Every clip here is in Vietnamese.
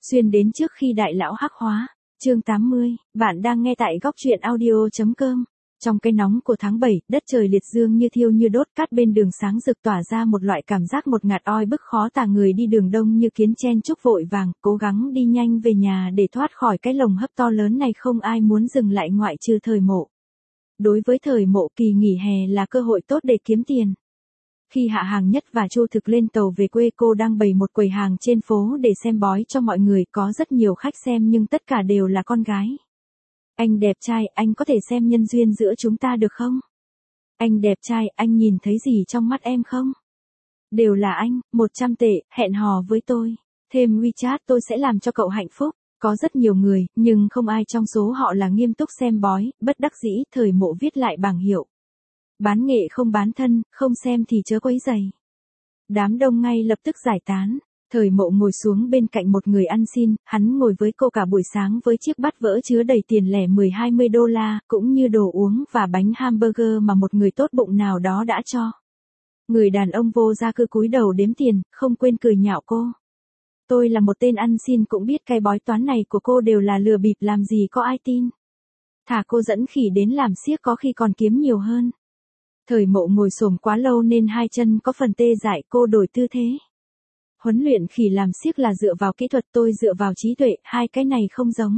Xuyên đến trước khi đại lão hắc hóa. Chương 80, bạn đang nghe tại góc truyện audio.com. Trong cái nóng của tháng 7, đất trời liệt dương như thiêu như đốt, cát bên đường sáng rực tỏa ra một loại cảm giác một ngạt oi bức khó tả, người đi đường đông như kiến chen chúc vội vàng, cố gắng đi nhanh về nhà để thoát khỏi cái lồng hấp to lớn này, không ai muốn dừng lại ngoại trừ Thời Mộ. Đối với Thời Mộ, kỳ nghỉ hè là cơ hội tốt để kiếm tiền. Khi Hạ Hàng Nhất và Chu Thực lên tàu về quê, cô đang bày một quầy hàng trên phố để xem bói cho mọi người, có rất nhiều khách xem nhưng tất cả đều là con gái. Anh đẹp trai, anh có thể xem nhân duyên giữa chúng ta được không? Anh đẹp trai, anh nhìn thấy gì trong mắt em không? Đều là anh, 100 tệ, hẹn hò với tôi. Thêm WeChat tôi sẽ làm cho cậu hạnh phúc. Có rất nhiều người, nhưng không ai trong số họ là nghiêm túc xem bói, bất đắc dĩ, Thời Mộ viết lại bảng hiệu. Bán nghệ không bán thân, không xem thì chớ quấy rầy. Đám đông ngay lập tức giải tán. Thời Mộ ngồi xuống bên cạnh một người ăn xin, hắn ngồi với cô cả buổi sáng với chiếc bát vỡ chứa đầy tiền lẻ 10-20 đô la, cũng như đồ uống và bánh hamburger mà một người tốt bụng nào đó đã cho. Người đàn ông vô gia cư cúi đầu đếm tiền, không quên cười nhạo cô. Tôi là một tên ăn xin cũng biết cái bói toán này của cô đều là lừa bịp, làm gì có ai tin. Thả cô dẫn khỉ đến làm xiếc có khi còn kiếm nhiều hơn. Thời Mộ ngồi xổm quá lâu nên hai chân có phần tê dại, cô đổi tư thế. Huấn luyện khỉ làm xiếc là dựa vào kỹ thuật, tôi dựa vào trí tuệ, hai cái này không giống.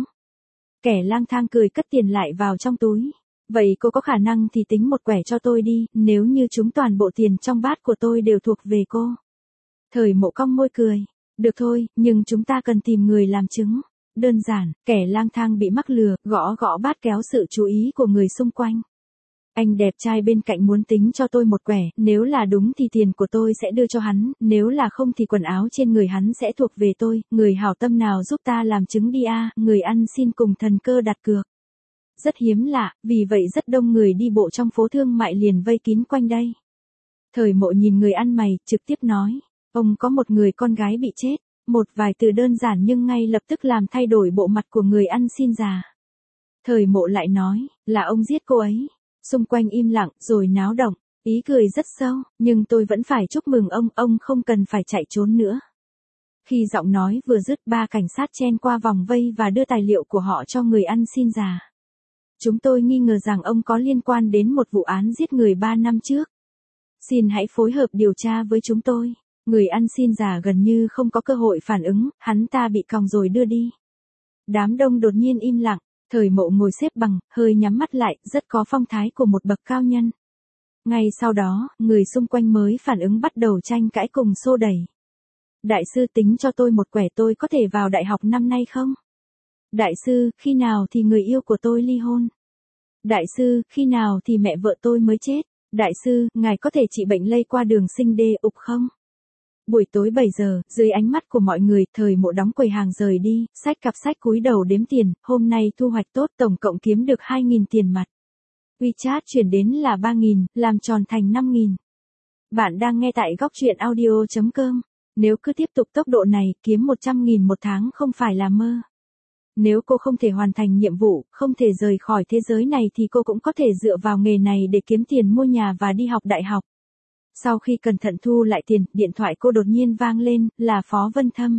Kẻ lang thang cười cất tiền lại vào trong túi. Vậy cô có khả năng thì tính một quẻ cho tôi đi, nếu như chúng toàn bộ tiền trong bát của tôi đều thuộc về cô. Thời Mộ cong môi cười. Được thôi, nhưng chúng ta cần tìm người làm chứng. Đơn giản, kẻ lang thang bị mắc lừa, gõ gõ bát kéo sự chú ý của người xung quanh. Anh đẹp trai bên cạnh muốn tính cho tôi một quẻ, nếu là đúng thì tiền của tôi sẽ đưa cho hắn, nếu là không thì quần áo trên người hắn sẽ thuộc về tôi, người hảo tâm nào giúp ta làm chứng đi a. Người ăn xin cùng thần cơ đặt cược. Rất hiếm lạ, vì vậy rất đông người đi bộ trong phố thương mại liền vây kín quanh đây. Thời Mộ nhìn người ăn mày, trực tiếp nói, ông có một người con gái bị chết, một vài từ đơn giản nhưng ngay lập tức làm thay đổi bộ mặt của người ăn xin già. Thời Mộ lại nói, là ông giết cô ấy. Xung quanh im lặng, rồi náo động, ý cười rất sâu, nhưng tôi vẫn phải chúc mừng ông không cần phải chạy trốn nữa. Khi giọng nói vừa dứt, ba cảnh sát chen qua vòng vây và đưa tài liệu của họ cho người ăn xin già. Chúng tôi nghi ngờ rằng ông có liên quan đến một vụ án giết người 3 năm trước. Xin hãy phối hợp điều tra với chúng tôi. Người ăn xin già gần như không có cơ hội phản ứng, hắn ta bị còng rồi đưa đi. Đám đông đột nhiên im lặng. Thời Mộ ngồi xếp bằng, hơi nhắm mắt lại, rất có phong thái của một bậc cao nhân. Ngay sau đó, người xung quanh mới phản ứng, bắt đầu tranh cãi cùng xô đẩy. Đại sư tính cho tôi một quẻ, tôi có thể vào đại học năm nay không? Đại sư, khi nào thì người yêu của tôi ly hôn? Đại sư, khi nào thì mẹ vợ tôi mới chết? Đại sư, ngài có thể trị bệnh lây qua đường sinh đê ục không? Buổi tối 7 giờ, dưới ánh mắt của mọi người, Thời Mộ đóng quầy hàng rời đi, xách cặp sách cúi đầu đếm tiền, hôm nay thu hoạch tốt, tổng cộng kiếm được 2.000 tiền mặt. WeChat chuyển đến là 3.000, làm tròn thành 5.000. Bạn đang nghe tại góc truyện audio.com. Nếu cứ tiếp tục tốc độ này, kiếm 100.000 một tháng không phải là mơ. Nếu cô không thể hoàn thành nhiệm vụ, không thể rời khỏi thế giới này thì cô cũng có thể dựa vào nghề này để kiếm tiền mua nhà và đi học đại học. Sau khi cẩn thận thu lại tiền, điện thoại cô đột nhiên vang lên, là Phó Vân Thâm.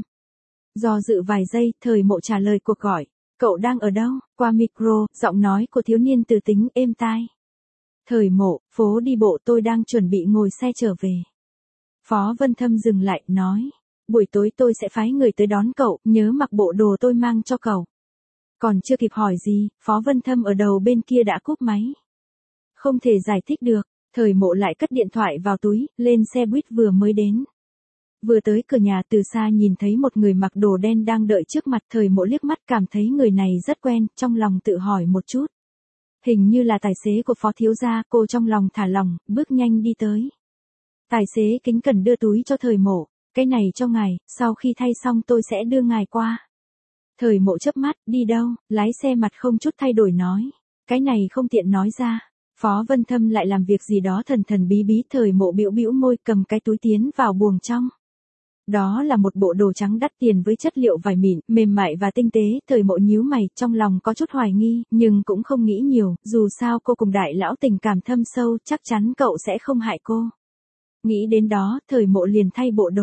Do dự vài giây, Thời Mộ trả lời cuộc gọi. Cậu đang ở đâu? Qua micro, giọng nói của thiếu niên từ tính êm tai. Thời Mộ, phố đi bộ, tôi đang chuẩn bị ngồi xe trở về. Phó Vân Thâm dừng lại, nói. Buổi tối tôi sẽ phái người tới đón cậu, nhớ mặc bộ đồ tôi mang cho cậu. Còn chưa kịp hỏi gì, Phó Vân Thâm ở đầu bên kia đã cúp máy. Không thể giải thích được. Thời Mộ lại cất điện thoại vào túi, lên xe buýt vừa mới đến. Vừa tới cửa nhà, từ xa nhìn thấy một người mặc đồ đen đang đợi trước mặt. Thời Mộ liếc mắt cảm thấy người này rất quen, trong lòng tự hỏi một chút. Hình như là tài xế của Phó thiếu gia, cô trong lòng thả lỏng, bước nhanh đi tới. Tài xế kính cẩn đưa túi cho Thời Mộ, cái này cho ngài, sau khi thay xong tôi sẽ đưa ngài qua. Thời Mộ chớp mắt, đi đâu? Lái xe mặt không chút thay đổi nói. Cái này không tiện nói ra. Phó Vân Thâm lại làm việc gì đó thần thần bí bí. Thời Mộ bĩu bĩu môi, cầm cái túi tiến vào buồng trong. Đó là một bộ đồ trắng đắt tiền với chất liệu vải mịn, mềm mại và tinh tế. Thời Mộ nhíu mày, trong lòng có chút hoài nghi, nhưng cũng không nghĩ nhiều, dù sao cô cùng đại lão tình cảm thâm sâu, chắc chắn cậu sẽ không hại cô. Nghĩ đến đó, Thời Mộ liền thay bộ đồ.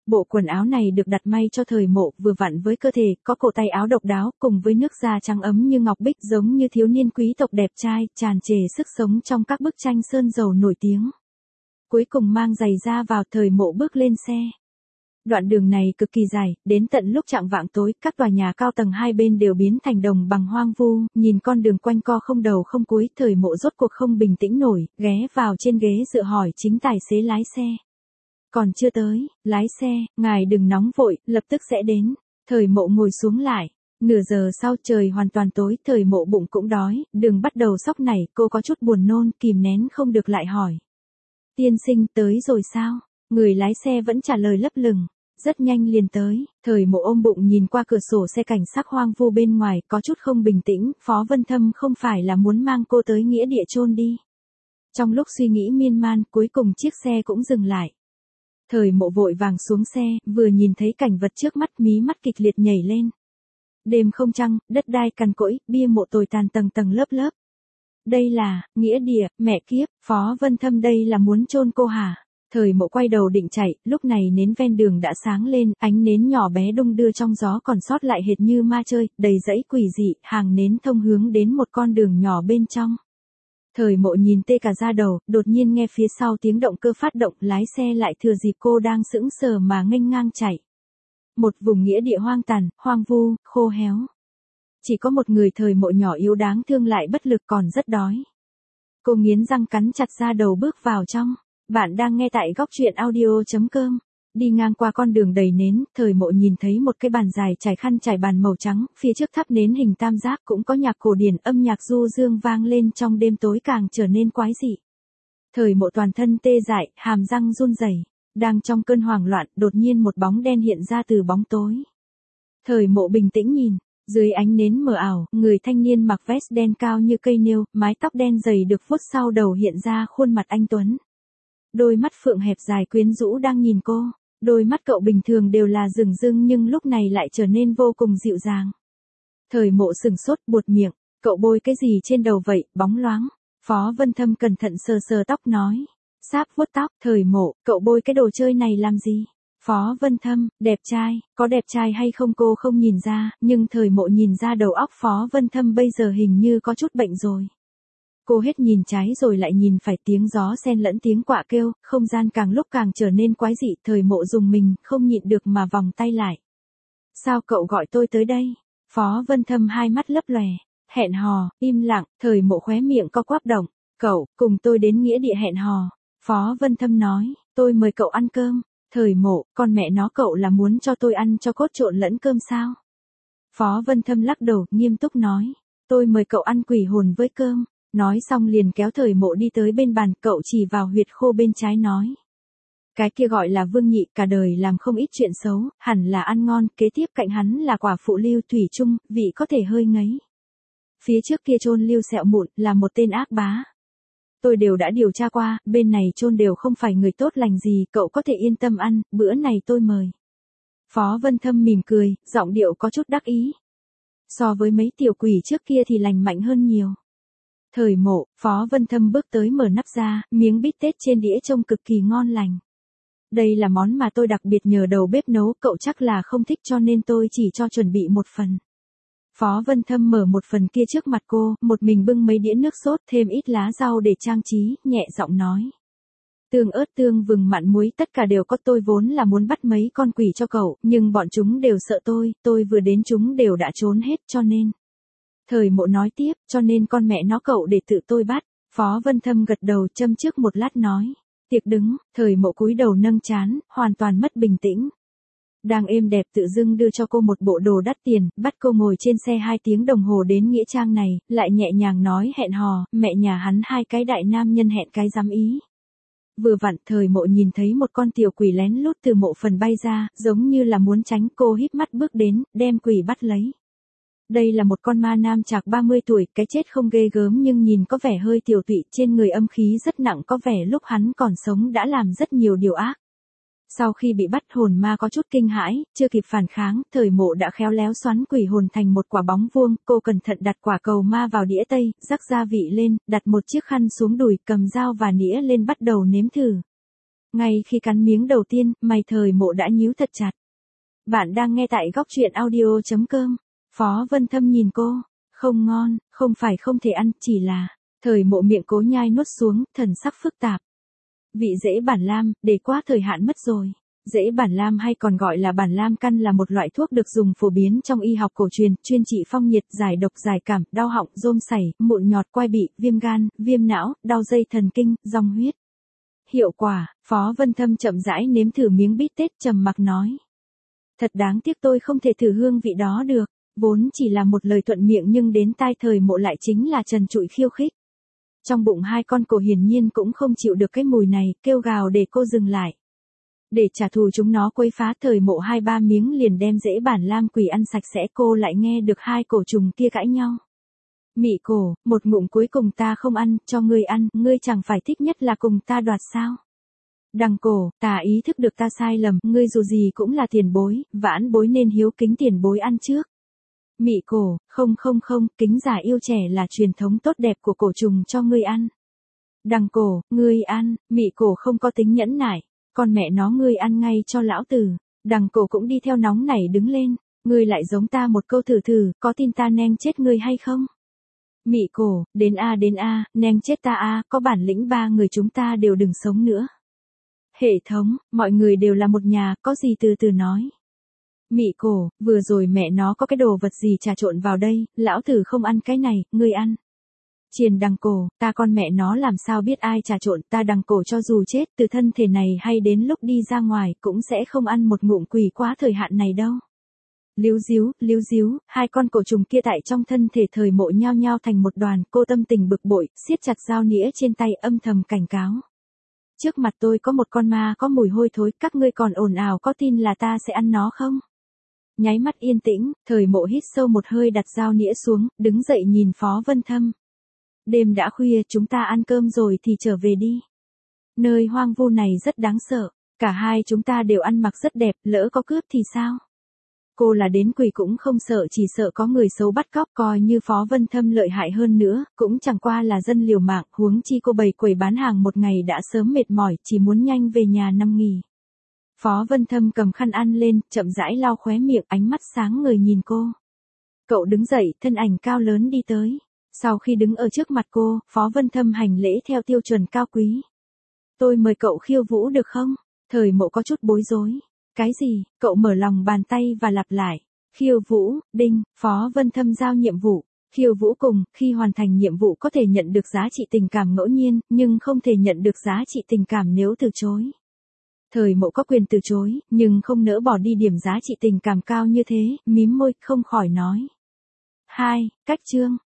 Bộ quần áo này được đặt may cho Thời Mộ vừa vặn với cơ thể, có cổ tay áo độc đáo, cùng với nước da trắng ấm như ngọc bích giống như thiếu niên quý tộc đẹp trai, tràn trề sức sống trong các bức tranh sơn dầu nổi tiếng. Cuối cùng mang giày da vào, Thời Mộ bước lên xe. Đoạn đường này cực kỳ dài, đến tận lúc chạng vạng tối, các tòa nhà cao tầng hai bên đều biến thành đồng bằng hoang vu, nhìn con đường quanh co không đầu không cuối, Thời Mộ rốt cuộc không bình tĩnh nổi, ghé vào trên ghế dựa hỏi chính tài xế lái xe. Còn chưa tới, lái xe, ngài đừng nóng vội, lập tức sẽ đến. Thời Mộ ngồi xuống lại. Nửa giờ sau trời hoàn toàn tối, Thời Mộ bụng cũng đói, đừng bắt đầu sóc này, cô có chút buồn nôn, kìm nén không được lại hỏi. Tiên sinh tới rồi sao? Người lái xe vẫn trả lời lấp lửng. Rất nhanh liền tới, Thời Mộ ôm bụng nhìn qua cửa sổ xe cảnh sắc hoang vu bên ngoài, có chút không bình tĩnh, Phó Vân Thâm không phải là muốn mang cô tới nghĩa địa chôn đi. Trong lúc suy nghĩ miên man, cuối cùng chiếc xe cũng dừng lại. Thời Mộ vội vàng xuống xe, vừa nhìn thấy cảnh vật trước mắt mí mắt kịch liệt nhảy lên. Đêm không trăng, đất đai cằn cỗi, bia mộ tồi tàn tầng tầng lớp lớp. Đây là, nghĩa địa, mẹ kiếp, Phó Vân Thâm đây là muốn chôn cô hả? Thời Mộ quay đầu định chạy, lúc này nến ven đường đã sáng lên, ánh nến nhỏ bé đung đưa trong gió còn sót lại hệt như ma chơi, đầy dãy quỷ dị, hàng nến thông hướng đến một con đường nhỏ bên trong. Thời Mộ nhìn tê cả da đầu, đột nhiên nghe phía sau tiếng động cơ phát động, lái xe lại thừa dịp cô đang sững sờ mà nghênh ngang chạy. Một vùng nghĩa địa hoang tàn, hoang vu, khô héo. Chỉ có một người Thời Mộ nhỏ yếu đáng thương lại bất lực còn rất đói. Cô nghiến răng cắn chặt da đầu bước vào trong. Bạn đang nghe tại góc truyện audio.com. Đi ngang qua con đường đầy nến, Thời Mộ nhìn thấy một cái bàn dài trải khăn trải bàn màu trắng, phía trước thắp nến hình tam giác cũng có nhạc cổ điển, âm nhạc du dương vang lên trong đêm tối càng trở nên quái dị. Thời Mộ toàn thân tê dại, hàm răng run rẩy, đang trong cơn hoảng loạn, đột nhiên một bóng đen hiện ra từ bóng tối. Thời Mộ bình tĩnh nhìn, dưới ánh nến mờ ảo, người thanh niên mặc vest đen cao như cây nêu, mái tóc đen dày được vuốt sau đầu hiện ra khuôn mặt anh tuấn. Đôi mắt phượng hẹp dài quyến rũ đang nhìn cô, đôi mắt cậu bình thường đều là rừng rưng nhưng lúc này lại trở nên vô cùng dịu dàng. Thời Mộ sừng sốt buột miệng, cậu bôi cái gì trên đầu vậy, bóng loáng. Phó Vân Thâm cẩn thận sờ sờ tóc nói, sáp vuốt tóc. Thời Mộ, cậu bôi cái đồ chơi này làm gì? Phó Vân Thâm, đẹp trai, có đẹp trai hay không cô không nhìn ra, nhưng Thời Mộ nhìn ra đầu óc Phó Vân Thâm bây giờ hình như có chút bệnh rồi. Cô hết nhìn trái rồi lại nhìn phải, tiếng gió xen lẫn tiếng quạ kêu, không gian càng lúc càng trở nên quái dị, Thời Mộ dùng mình, không nhịn được mà vòng tay lại. Sao cậu gọi tôi tới đây? Phó Vân Thâm hai mắt lấp lòe, hẹn hò, im lặng, Thời Mộ khóe miệng co quắp động, cậu, cùng tôi đến nghĩa địa hẹn hò. Phó Vân Thâm nói, tôi mời cậu ăn cơm. Thời Mộ, con mẹ nó cậu là muốn cho tôi ăn cho cốt trộn lẫn cơm sao? Phó Vân Thâm lắc đầu, nghiêm túc nói, tôi mời cậu ăn quỷ hồn với cơm. Nói xong liền kéo Thời Mộ đi tới bên bàn, cậu chỉ vào huyệt khô bên trái nói. Cái kia gọi là Vương Nhị, cả đời làm không ít chuyện xấu, hẳn là ăn ngon, kế tiếp cạnh hắn là quả phụ Lưu Thủy Trung, vị có thể hơi ngấy. Phía trước kia chôn Lưu Sẹo Mụn, là một tên ác bá. Tôi đều đã điều tra qua, bên này chôn đều không phải người tốt lành gì, cậu có thể yên tâm ăn, bữa này tôi mời. Phó Vân Thâm mỉm cười, giọng điệu có chút đắc ý. So với mấy tiểu quỷ trước kia thì lành mạnh hơn nhiều. Thời Mộ, Phó Vân Thâm bước tới mở nắp ra, miếng bít tết trên đĩa trông cực kỳ ngon lành. Đây là món mà tôi đặc biệt nhờ đầu bếp nấu, cậu chắc là không thích cho nên tôi chỉ cho chuẩn bị một phần. Phó Vân Thâm mở một phần kia trước mặt cô, một mình bưng mấy đĩa nước sốt, thêm ít lá rau để trang trí, nhẹ giọng nói. Tương ớt tương vừng mặn muối tất cả đều có, tôi vốn là muốn bắt mấy con quỷ cho cậu, nhưng bọn chúng đều sợ tôi vừa đến chúng đều đã trốn hết cho nên. Thời Mộ nói tiếp, cho nên con mẹ nó cậu để tự tôi bắt. Phó Vân Thâm gật đầu châm trước một lát nói. Tiệc đứng, Thời Mộ cúi đầu nâng trán, hoàn toàn mất bình tĩnh. Đang êm đẹp tự dưng đưa cho cô một bộ đồ đắt tiền, bắt cô ngồi trên xe 2 tiếng đồng hồ đến nghĩa trang này, lại nhẹ nhàng nói hẹn hò, mẹ nhà hắn hai cái đại nam nhân hẹn cái dám ý. Vừa vặn Thời Mộ nhìn thấy một con tiểu quỷ lén lút từ mộ phần bay ra, giống như là muốn tránh, cô híp mắt bước đến, đem quỷ bắt lấy. Đây là một con ma nam trạc 30 tuổi, cái chết không ghê gớm nhưng nhìn có vẻ hơi tiểu tụy, trên người âm khí rất nặng, có vẻ lúc hắn còn sống đã làm rất nhiều điều ác. Sau khi bị bắt hồn ma có chút kinh hãi, chưa kịp phản kháng, Thời Mộ đã khéo léo xoắn quỷ hồn thành một quả bóng vuông, cô cẩn thận đặt quả cầu ma vào đĩa tây, rắc gia vị lên, đặt một chiếc khăn xuống đùi, cầm dao và nĩa lên bắt đầu nếm thử. Ngay khi cắn miếng đầu tiên, mày Thời Mộ đã nhíu thật chặt. Bạn đang nghe tại góc truyện audio.com. Phó Vân Thâm nhìn cô. Không ngon, không phải không thể ăn, chỉ là... Thời Mộ miệng cố nhai nuốt xuống, thần sắc phức tạp. Vị rễ bản lam, để quá thời hạn mất rồi. Rễ bản lam hay còn gọi là bản lam căn là một loại thuốc được dùng phổ biến trong y học cổ truyền, chuyên trị phong nhiệt, giải độc, giải cảm, đau họng, rôm sảy, mụn nhọt, quai bị, viêm gan, viêm não, đau dây thần kinh, dòng huyết. Hiệu quả, Phó Vân Thâm chậm rãi nếm thử miếng bít tết, trầm mặc nói. Thật đáng tiếc tôi không thể thử hương vị đó được, vốn chỉ là một lời thuận miệng nhưng đến tai Thời Mộ lại chính là trần trụi khiêu khích. Trong bụng hai con cổ hiển nhiên cũng không chịu được cái mùi này, kêu gào để cô dừng lại. Để trả thù chúng nó quấy phá, Thời Mộ 2-3 miếng liền đem rễ bản lam quỷ ăn sạch sẽ, cô lại nghe được hai cổ trùng kia cãi nhau. Mị cổ, một ngụm cuối cùng ta không ăn, cho ngươi ăn, ngươi chẳng phải thích nhất là cùng ta đoạt sao? Đằng cổ, ta ý thức được ta sai lầm, ngươi dù gì cũng là tiền bối, vãn bối nên hiếu kính tiền bối ăn trước. Mị cổ, không, kính giả yêu trẻ là truyền thống tốt đẹp của cổ trùng cho ngươi ăn. Đằng cổ, ngươi ăn, mị cổ không có tính nhẫn nại, con mẹ nó ngươi ăn ngay cho lão tử. Đằng cổ cũng đi theo nóng nảy đứng lên, ngươi lại giống ta một câu thử, có tin ta neng chết ngươi hay không? Mị cổ, đến a, neng chết ta a, có bản lĩnh ba người chúng ta đều đừng sống nữa. Hệ thống, mọi người đều là một nhà, có gì từ nói. Mị cổ, vừa rồi mẹ nó có cái đồ vật gì trà trộn vào đây, lão tử không ăn cái này, ngươi ăn. Triền đằng cổ, ta con mẹ nó làm sao biết ai trà trộn, ta đằng cổ cho dù chết từ thân thể này hay đến lúc đi ra ngoài cũng sẽ không ăn một ngụm quỷ quá thời hạn này đâu. Líu díu, hai con cổ trùng kia tại trong thân thể Thời Mộ nhao nhao thành một đoàn, cô tâm tình bực bội, siết chặt dao nĩa trên tay, âm thầm cảnh cáo. Trước mặt tôi có một con ma có mùi hôi thối, các ngươi còn ồn ào, có tin là ta sẽ ăn nó không? Nháy mắt yên tĩnh, Thời Mộ hít sâu một hơi, đặt dao nĩa xuống, đứng dậy nhìn Phó Vân Thâm. Đêm đã khuya, chúng ta ăn cơm rồi thì trở về đi. Nơi hoang vu này rất đáng sợ, cả hai chúng ta đều ăn mặc rất đẹp, lỡ có cướp thì sao? Cô là đến quỷ cũng không sợ, chỉ sợ có người xấu bắt cóc, coi như Phó Vân Thâm lợi hại hơn nữa, cũng chẳng qua là dân liều mạng, huống chi cô bày quầy bán hàng một ngày đã sớm mệt mỏi, chỉ muốn nhanh về nhà nằm nghỉ. Phó Vân Thâm cầm khăn ăn lên, chậm rãi lau khóe miệng, ánh mắt sáng ngời nhìn cô. Cậu đứng dậy, thân ảnh cao lớn đi tới. Sau khi đứng ở trước mặt cô, Phó Vân Thâm hành lễ theo tiêu chuẩn cao quý. Tôi mời cậu khiêu vũ được không? Thời Mộ có chút bối rối. Cái gì? Cậu mở lòng bàn tay và lặp lại. Khiêu vũ, đinh, Phó Vân Thâm giao nhiệm vụ. Khiêu vũ cùng, khi hoàn thành nhiệm vụ có thể nhận được giá trị tình cảm ngẫu nhiên, nhưng không thể nhận được giá trị tình cảm nếu từ chối. Thời Mộ có quyền từ chối, nhưng không nỡ bỏ đi điểm giá trị tình cảm cao như thế, mím môi, không khỏi nói. 2. Cách chương.